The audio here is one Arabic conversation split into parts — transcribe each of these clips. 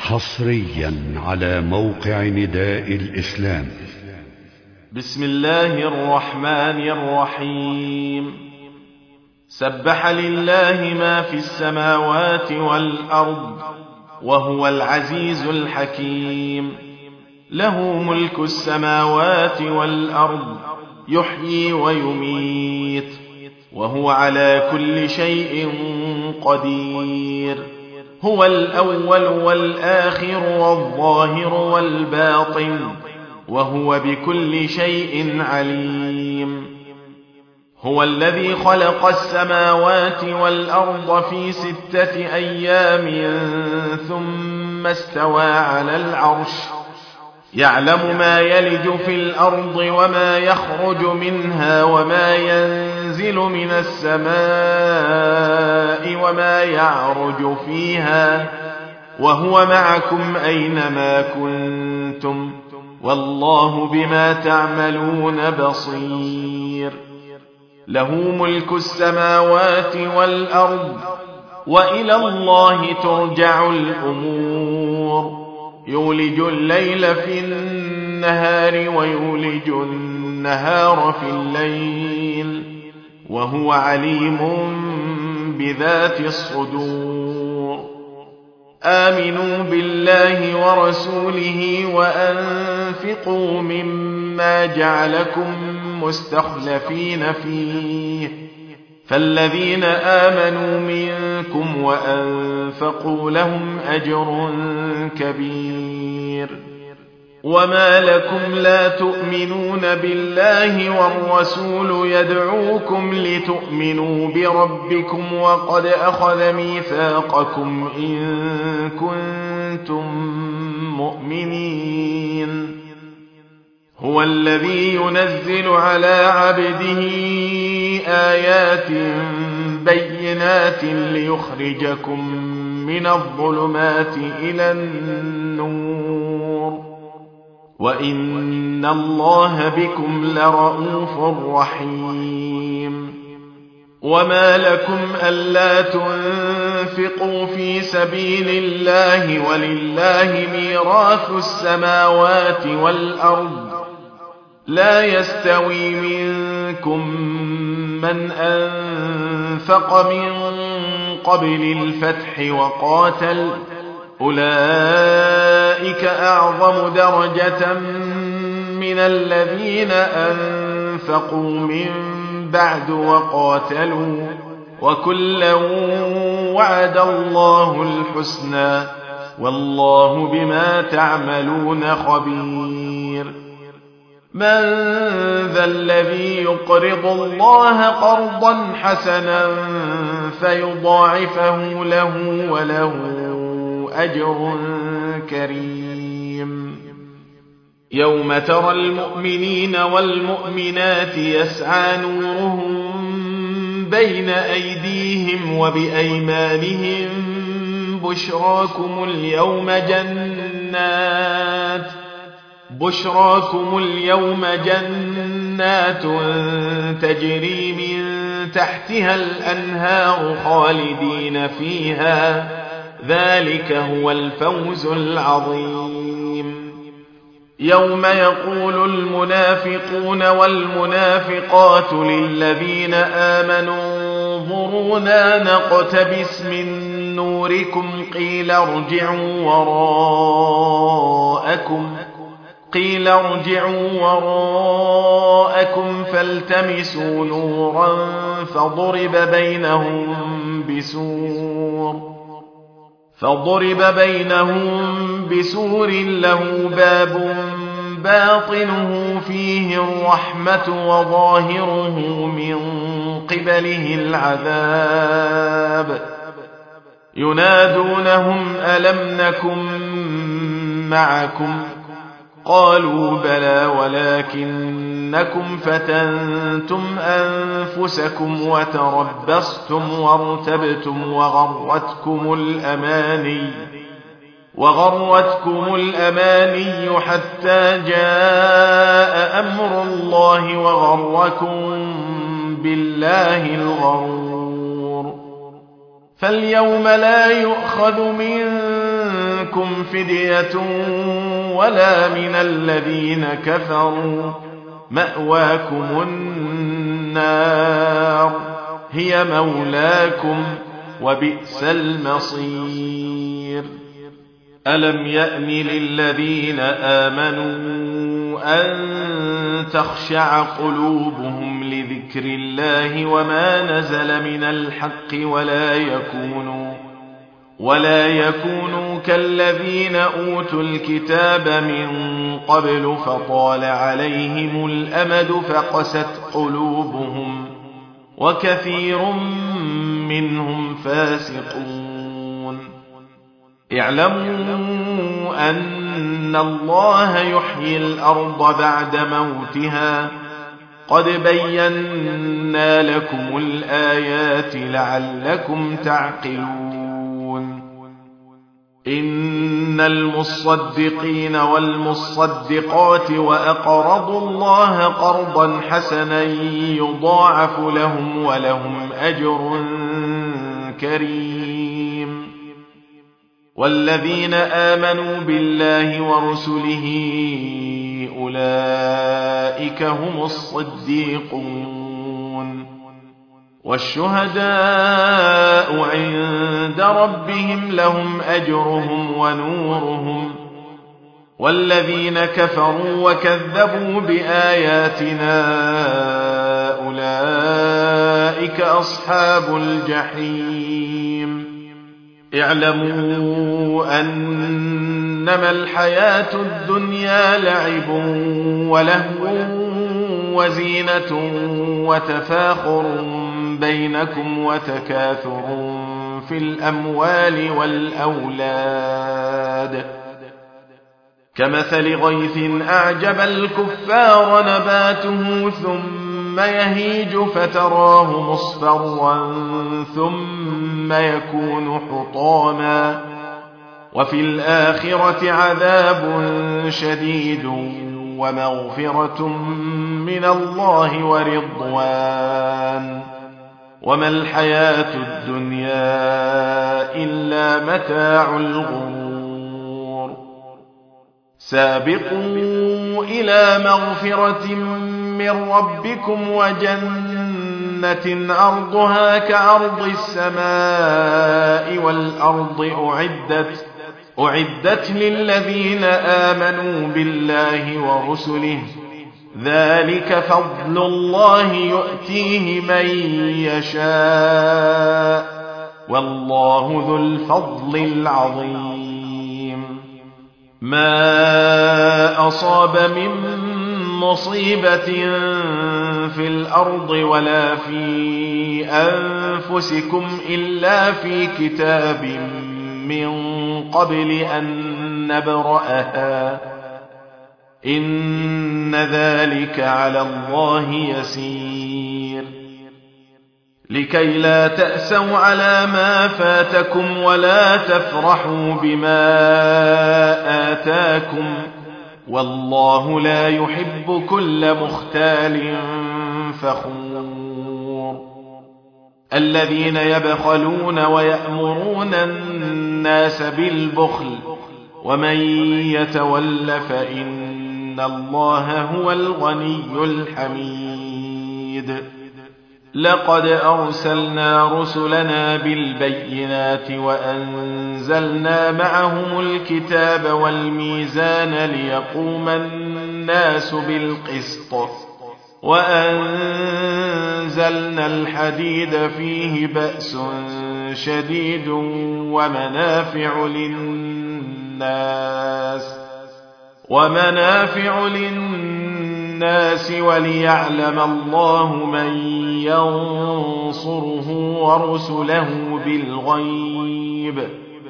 حصريا على موقع نداء الإسلام. بسم الله الرحمن الرحيم. سبح لله ما في السماوات والأرض وهو العزيز الحكيم. له ملك السماوات والأرض يحيي ويميت وهو على كل شيء قدير. هو الأول والآخر والظاهر والباطن وهو بكل شيء عليم. هو الذي خلق السماوات والأرض في 6 أيام ثم استوى على العرش. يعلم ما يلج في الأرض وما يخرج منها وما ينزل من السماء وما يعرج فيها وهو معكم أينما كنتم والله بما تعملون بصير. له ملك السماوات والأرض وإلى الله ترجع الأمور. يولج الليل في النهار ويولج النهار في الليل وهو عليم بذات الصدور. آمنوا بالله ورسوله وأنفقوا مما جعلكم مستخلفين فيه فالذين آمنوا منكم وأنفقوا لهم أجر كبير. وما لكم لا تؤمنون بالله والرسول يدعوكم لتؤمنوا بربكم وقد أخذ ميثاقكم إن كنتم مؤمنين. هو الذي ينزل على عبده آيات بينات ليخرجكم من الظلمات إلى النور وإن الله بكم لرءوف رحيم. وما لكم ألا تنفقوا في سبيل الله ولله ميراث السماوات والأرض. لا يستوي منكم من أنفق من قبل الفتح وقاتل أولئك أعظم درجة من الذين أنفقوا من بعد وقاتلوا وكلا وعد الله الحسنى والله بما تعملون خبير. من ذا الذي يقرض الله قرضا حسنا فيضاعفه له وله أجر كريم. يوم ترى المؤمنين والمؤمنات يسعى نورهم بين أيديهم وبأيمانهم بشراكم اليوم جنات تجري من تحتها الأنهار خالدين فيها ذلك هو الفوز العظيم. يوم يقول المنافقون والمنافقات للذين آمنوا انظرونا نقتبس من نوركم قيل ارجعوا وراءكم فالتمسوا نورا فضرب بينهم بسور له باب باطنه فيه الرحمة وظاهره من قبله العذاب. ينادونهم ألم نكن معكم قالوا بلى ولكنكم فتنتم أنفسكم وتربصتم وارتبتم وغرتكم الأماني حتى جاء أمر الله وغركم بالله الغرور. فاليوم لا يؤخذ منكم منكم فدية ولا من الذين كفروا، مأواكم النار هي مولاكم وبئس المصير. ألم يأن للذين آمنوا أن تخشع قلوبهم لذكر الله وما نزل من الحق ولا يكونوا كالذين أوتوا الكتاب من قبل فطال عليهم الأمد فقست قلوبهم وكثير منهم فاسقون. اعلموا أن الله يحيي الأرض بعد موتها، قد بينا لكم الآيات لعلكم تعقلون. إن المصدقين والمصدقات وأقرضوا الله قرضا حسنا يضاعف لهم ولهم أجر كريم. والذين آمنوا بالله ورسله أولئك هم الصديقون، والشهداء عند ربهم لهم أجرهم ونورهم، والذين كفروا وكذبوا بآياتنا أولئك أصحاب الجحيم. اعلموا أنما الحياة الدنيا لعب ولهو وزينة وتفاخر بينكم وتكاثر في الأموال والأولاد، كمثل غيث أعجب الكفار نباته ثم يهيج فتراه مصفرا ثم يكون حطاما، وفي الآخرة عذاب شديد ومغفرة من الله ورضوان، وما الحياة الدنيا إلا متاع الغرور. سابقوا إلى مغفرة من ربكم وجنة عرضها كعرض السماء والأرض أعدت للذين آمنوا بالله ورسله، ذلك فضل الله يؤتيه من يشاء والله ذو الفضل العظيم. ما أصاب من مصيبة في الأرض ولا في أنفسكم إلا في كتاب من قبل أن نبرأها، إن ذلك على الله يسير. لكي لا تأسوا على ما فاتكم ولا تفرحوا بما آتاكم، والله لا يحب كل مختال فخور. الذين يبخلون ويأمرون الناس بالبخل ومن يتول فإن الله هو الغني الحميد. لقد أرسلنا رسلنا بالبينات وأنزلنا معهم الكتاب والميزان ليقوم الناس بالقسط، وأنزلنا الحديد فيه بأس شديد ومنافع للناس وليعلم الله من ينصره ورسله بالغيب،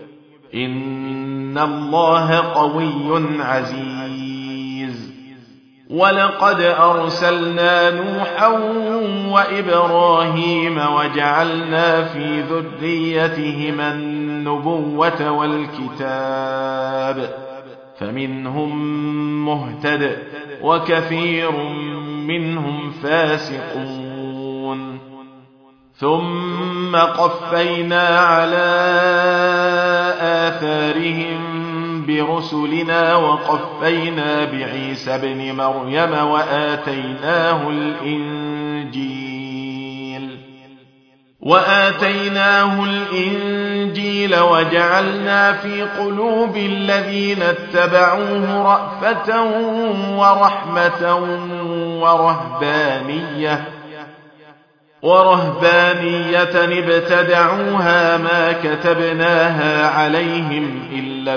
إن الله قوي عزيز. ولقد أرسلنا نوحا وإبراهيم وجعلنا في ذريتهما النبوة والكتاب، فمنهم مهتد وكثير منهم فاسقون. ثم قفينا على آثارهم برسلنا وقفينا بعيسى ابن مريم وآتيناه الإنجيل وجعلنا في قلوب الذين اتبعوه رأفة ورحمة ورهبانية ابتدعوها ما كتبناها عليهم إلا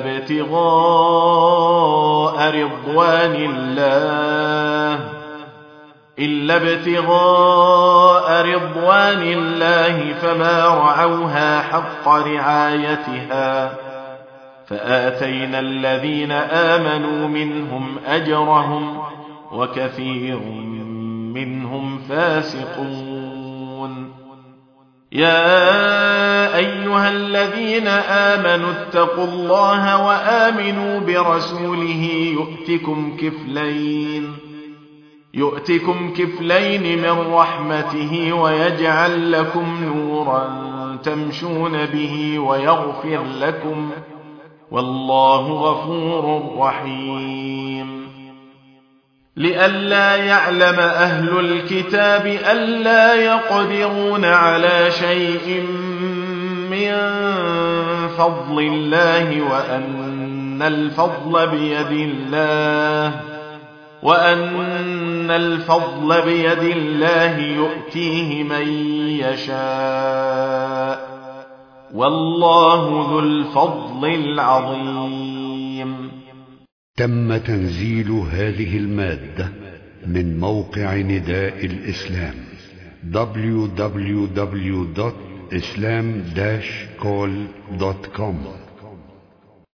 ابتغاء رضوان الله فما رعوها حق رعايتها فآتينا الذين آمنوا منهم أجرهم وكثير منهم فاسقون. يا أيها الذين آمنوا اتقوا الله وآمنوا برسوله يؤتكم كفلين من رحمته ويجعل لكم نورا تمشون به ويغفر لكم والله غفور رحيم. لئلا يعلم أهل الكتاب ألا يقدرون على شيء من فضل الله وأن الفضل بيد الله يؤتيه من يشاء والله ذو الفضل العظيم. تم تنزيل هذه المادة من موقع نداء الإسلام www.islam-call.com